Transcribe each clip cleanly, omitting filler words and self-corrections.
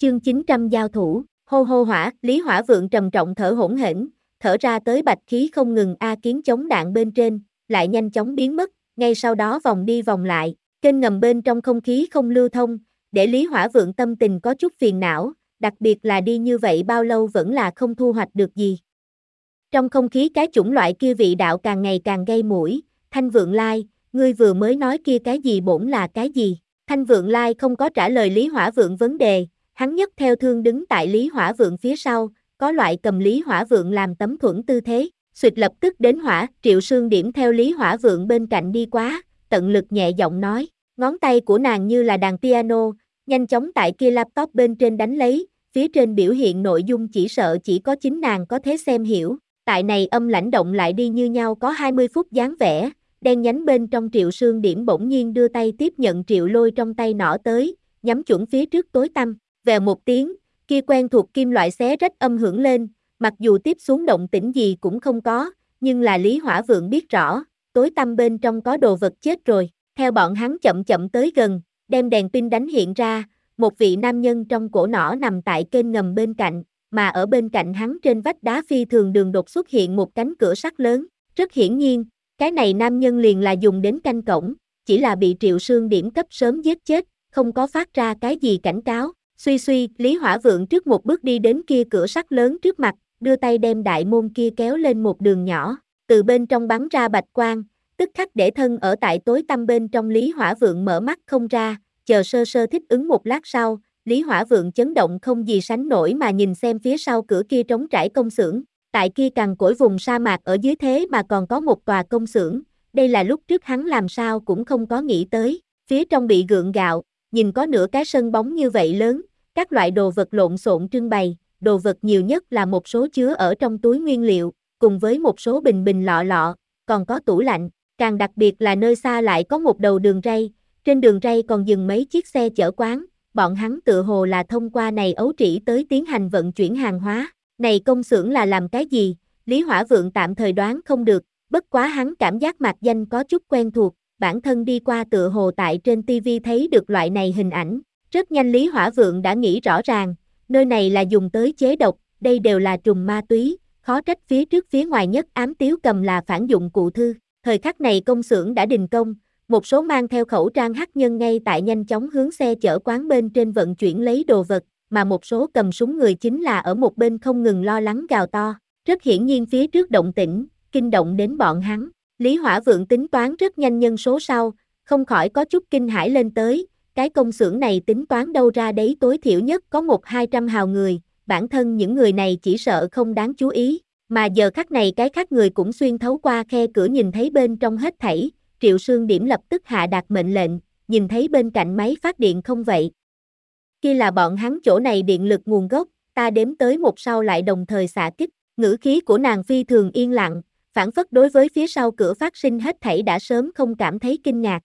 Chương 900 giao thủ, hô hô hỏa, Lý Hỏa Vượng trầm trọng thở hổn hển, thở ra tới bạch khí không ngừng kiếm chống đạn bên trên, lại nhanh chóng biến mất, ngay sau đó vòng đi vòng lại, kênh ngầm bên trong không khí không lưu thông, để Lý Hỏa Vượng tâm tình có chút phiền não, đặc biệt là đi như vậy bao lâu vẫn là không thu hoạch được gì. Trong không khí cái chủng loại kia vị đạo càng ngày càng gây mũi, Thanh Vượng Lai, ngươi vừa mới nói kia cái gì bổn là cái gì? Thanh Vượng Lai không có trả lời Lý Hỏa Vượng vấn đề, hắn nhấc theo thương đứng tại Lý Hỏa Vượng phía sau, có loại cầm Lý Hỏa Vượng làm tấm thuẫn tư thế, xuỵt lập tức đến hỏa, Triệu Sương Điểm theo Lý Hỏa Vượng bên cạnh đi quá, tận lực nhẹ giọng nói, ngón tay của nàng như là đàn piano, nhanh chóng tại kia laptop bên trên đánh lấy, phía trên biểu hiện nội dung chỉ sợ chỉ có chính nàng có thể xem hiểu, tại này âm lãnh động lại đi như nhau có 20 phút dáng vẻ. Đen nhánh bên trong Triệu Sương Điểm bỗng nhiên đưa tay tiếp nhận Triệu Lôi trong tay nỏ tới, nhắm chuẩn phía trước tối tăm, vèo một tiếng, kia quen thuộc kim loại xé rách âm hưởng lên, mặc dù tiếp xuống động tĩnh gì cũng không có, nhưng là Lý Hỏa Vượng biết rõ, tối tăm bên trong có đồ vật chết rồi, theo bọn hắn chậm chậm tới gần, đem đèn pin đánh hiện ra, một vị nam nhân trong cổ nỏ nằm tại kênh ngầm bên cạnh, mà ở bên cạnh hắn trên vách đá phi thường đường đột xuất hiện một cánh cửa sắt lớn, rất hiển nhiên, cái này nam nhân liền là dùng đến canh cổng, chỉ là bị Triệu Sương Điểm cấp sớm giết chết, không có phát ra cái gì cảnh cáo. Suy suy, Lý Hỏa Vượng trước một bước đi đến kia cửa sắt lớn trước mặt, đưa tay đem đại môn kia kéo lên một đường nhỏ, từ bên trong bắn ra bạch quang, tức khắc để thân ở tại tối tăm bên trong Lý Hỏa Vượng mở mắt không ra, chờ sơ sơ thích ứng một lát sau, Lý Hỏa Vượng chấn động không gì sánh nổi mà nhìn xem phía sau cửa kia trống trải công xưởng. Tại kia cằn cỗi vùng sa mạc ở dưới thế mà còn có một tòa công xưởng, đây là lúc trước hắn làm sao cũng không có nghĩ tới, phía trong bị gượng gạo, nhìn có nửa cái sân bóng như vậy lớn, các loại đồ vật lộn xộn trưng bày, đồ vật nhiều nhất là một số chứa ở trong túi nguyên liệu, cùng với một số bình bình lọ lọ, còn có tủ lạnh, càng đặc biệt là nơi xa lại có một đầu đường ray, trên đường ray còn dừng mấy chiếc xe chở quán, bọn hắn tựa hồ là thông qua này ấu trĩ tới tiến hành vận chuyển hàng hóa. Này công xưởng là làm cái gì? Lý Hỏa Vượng tạm thời đoán không được, bất quá hắn cảm giác mạc danh có chút quen thuộc, bản thân đi qua tựa hồ tại trên TV thấy được loại này hình ảnh. Rất nhanh Lý Hỏa Vượng đã nghĩ rõ ràng, nơi này là dùng tới chế độc, đây đều là trùng ma túy, khó trách phía trước phía ngoài nhất ám tiếu cầm là phản dụng cụ thư. Thời khắc này công xưởng đã đình công, một số mang theo khẩu trang hắc nhân ngay tại nhanh chóng hướng xe chở quán bên trên vận chuyển lấy đồ vật, mà một số cầm súng người chính là ở một bên không ngừng lo lắng gào to. Rất hiển nhiên phía trước động tĩnh, kinh động đến bọn hắn. Lý Hỏa Vượng tính toán rất nhanh nhân số sau, không khỏi có chút kinh hãi lên tới. Cái công xưởng này tính toán đâu ra đấy tối thiểu nhất có 100-200 hào người, bản thân những người này chỉ sợ không đáng chú ý. Mà giờ khắc này cái khác người cũng xuyên thấu qua khe cửa nhìn thấy bên trong hết thảy. Triệu Sương Điểm lập tức hạ đạt mệnh lệnh, nhìn thấy bên cạnh máy phát điện không vậy. Kia là bọn hắn chỗ này điện lực nguồn gốc, ta đếm tới một sau lại đồng thời xạ kích, ngữ khí của nàng phi thường yên lặng, phản phất đối với phía sau cửa phát sinh hết thảy đã sớm không cảm thấy kinh ngạc.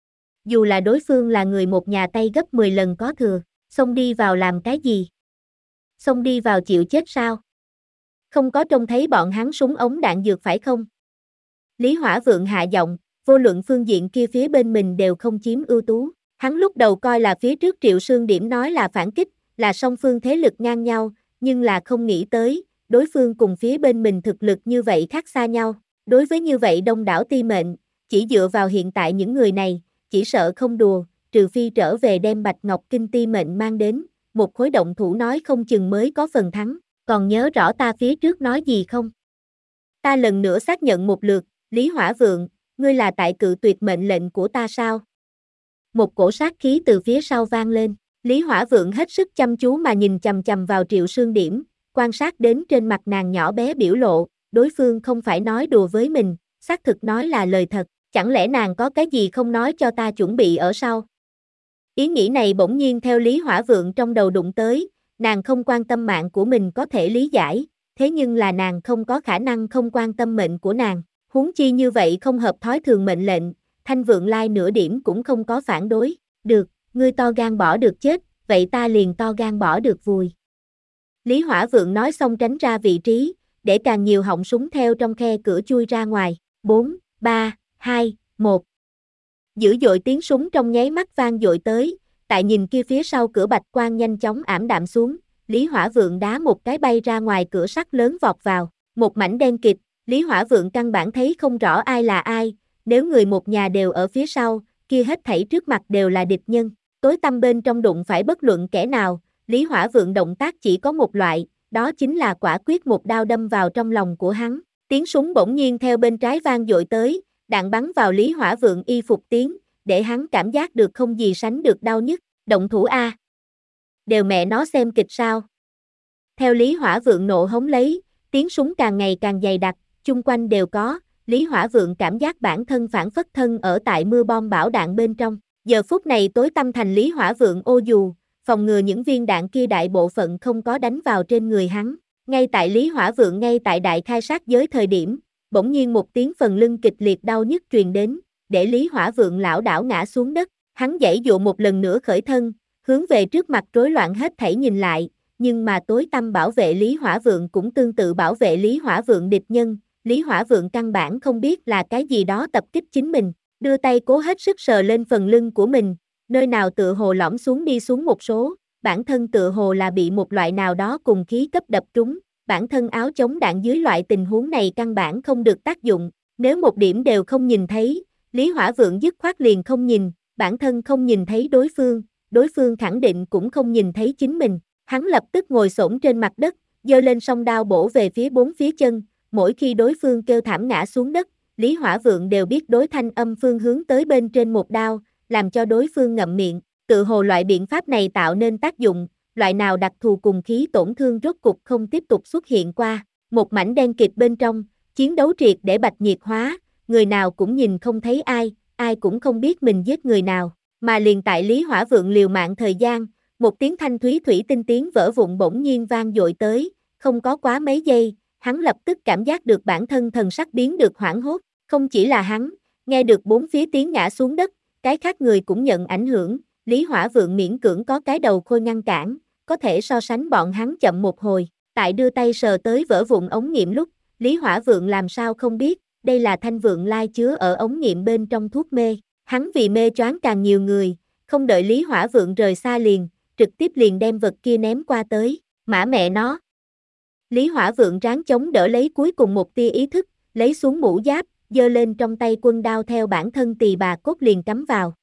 Dù là đối phương là người một nhà tay gấp 10 lần có thừa, xông đi vào làm cái gì? Xông đi vào chịu chết sao? Không có trông thấy bọn hắn súng ống đạn dược phải không? Lý Hỏa Vượng hạ giọng, vô luận phương diện kia phía bên mình đều không chiếm ưu tú. Hắn lúc đầu coi là phía trước Triệu Sương Điểm nói là phản kích, là song phương thế lực ngang nhau, nhưng là không nghĩ tới, đối phương cùng phía bên mình thực lực như vậy khác xa nhau. Đối với như vậy đông đảo ti mệnh, chỉ dựa vào hiện tại những người này, chỉ sợ không đùa, trừ phi trở về đem Bạch Ngọc Kinh ti mệnh mang đến, một khối động thủ nói không chừng mới có phần thắng, còn nhớ rõ ta phía trước nói gì không? Ta lần nữa xác nhận một lượt, Lý Hỏa Vượng, ngươi là tại cự tuyệt mệnh lệnh của ta sao? Một cổ sát khí từ phía sau vang lên, Lý Hỏa Vượng hết sức chăm chú mà nhìn chằm chằm vào Triệu Sương Điểm, quan sát đến trên mặt nàng nhỏ bé biểu lộ, đối phương không phải nói đùa với mình, xác thực nói là lời thật, chẳng lẽ nàng có cái gì không nói cho ta chuẩn bị ở sau? Ý nghĩ này bỗng nhiên theo Lý Hỏa Vượng trong đầu đụng tới, nàng không quan tâm mạng của mình có thể lý giải, thế nhưng là nàng không có khả năng không quan tâm mệnh của nàng, huống chi như vậy không hợp thói thường mệnh lệnh. Thanh Vượng Lai nửa điểm cũng không có phản đối, được, ngươi to gan bỏ được chết, vậy ta liền to gan bỏ được vùi. Lý Hỏa Vượng nói xong tránh ra vị trí, để càng nhiều họng súng theo trong khe cửa chui ra ngoài, 4, 3, 2, 1. Dữ dội tiếng súng trong nháy mắt vang dội tới, Tại nhìn kia phía sau cửa bạch quang nhanh chóng ảm đạm xuống, Lý Hỏa Vượng đá một cái bay ra ngoài cửa sắt lớn vọt vào, một mảnh đen kịt, Lý Hỏa Vượng căn bản thấy không rõ ai là ai, nếu người một nhà đều ở phía sau, kia hết thảy trước mặt đều là địch nhân, tối tăm bên trong đụng phải bất luận kẻ nào, Lý Hỏa Vượng động tác chỉ có một loại, đó chính là quả quyết một đao đâm vào trong lòng của hắn, tiếng súng bỗng nhiên theo bên trái vang dội tới, đạn bắn vào Lý Hỏa Vượng y phục tiếng, để hắn cảm giác được không gì sánh được đau nhức, động thủ a. Đều mẹ nó xem kịch sao. Theo Lý Hỏa Vượng nộ hống lấy, tiếng súng càng ngày càng dày đặc, chung quanh đều có, Lý Hỏa Vượng cảm giác bản thân phản phất thân ở tại mưa bom bão đạn bên trong. Giờ phút này tối tăm thành Lý Hỏa Vượng ô dù, phòng ngừa những viên đạn kia đại bộ phận không có đánh vào trên người hắn. Ngay tại Lý Hỏa Vượng ngay tại đại khai sát giới thời điểm, bỗng nhiên một tiếng phần lưng kịch liệt đau nhức truyền đến, để Lý Hỏa Vượng lảo đảo ngã xuống đất. Hắn giãy dụa một lần nữa khởi thân, hướng về trước mặt rối loạn hết thảy nhìn lại, nhưng mà tối tăm bảo vệ Lý Hỏa Vượng cũng tương tự bảo vệ Lý Hỏa Vượng địch nhân, Lý Hỏa Vượng căn bản không biết là cái gì đó tập kích chính mình, đưa tay cố hết sức sờ lên phần lưng của mình, nơi nào tựa hồ lõm xuống đi xuống một số, bản thân tựa hồ là bị một loại nào đó cùng khí cấp đập trúng, bản thân áo chống đạn dưới loại tình huống này căn bản không được tác dụng, nếu một điểm đều không nhìn thấy, Lý Hỏa Vượng dứt khoát liền không nhìn, bản thân không nhìn thấy đối phương khẳng định cũng không nhìn thấy chính mình, hắn lập tức ngồi xổm trên mặt đất, giơ lên song đao bổ về phía bốn phía chân, mỗi khi đối phương kêu thảm ngã xuống đất, Lý Hỏa Vượng đều biết đối thanh âm phương hướng tới bên trên một đao, làm cho đối phương ngậm miệng, tự hồ loại biện pháp này tạo nên tác dụng, loại nào đặc thù cùng khí tổn thương rốt cục không tiếp tục xuất hiện qua, một mảnh đen kịt bên trong, chiến đấu triệt để bạch nhiệt hóa, người nào cũng nhìn không thấy ai cũng không biết mình giết người nào, mà liền tại Lý Hỏa Vượng liều mạng thời gian, một tiếng thanh thúy thủy tinh tiếng vỡ vụn bỗng nhiên vang dội tới, không có quá mấy giây, hắn lập tức cảm giác được bản thân thần sắc biến được hoảng hốt, không chỉ là hắn, nghe được bốn phía tiếng ngã xuống đất, cái khác người cũng nhận ảnh hưởng, Lý Hỏa Vượng miễn cưỡng có cái đầu khôi ngăn cản, có thể so sánh bọn hắn chậm một hồi, tại đưa tay sờ tới vỡ vụn ống nghiệm lúc, Lý Hỏa Vượng làm sao không biết, đây là thanh vượng lai chứa ở ống nghiệm bên trong thuốc mê, hắn vì mê choáng càng nhiều người, không đợi Lý Hỏa Vượng rời xa liền, trực tiếp liền đem vật kia ném qua tới, mã mẹ nó. Lý Hỏa Vượng ráng chống đỡ lấy cuối cùng một tia ý thức, lấy xuống mũ giáp, giơ lên trong tay quân đao theo bản thân tỳ bà cốt liền cắm vào,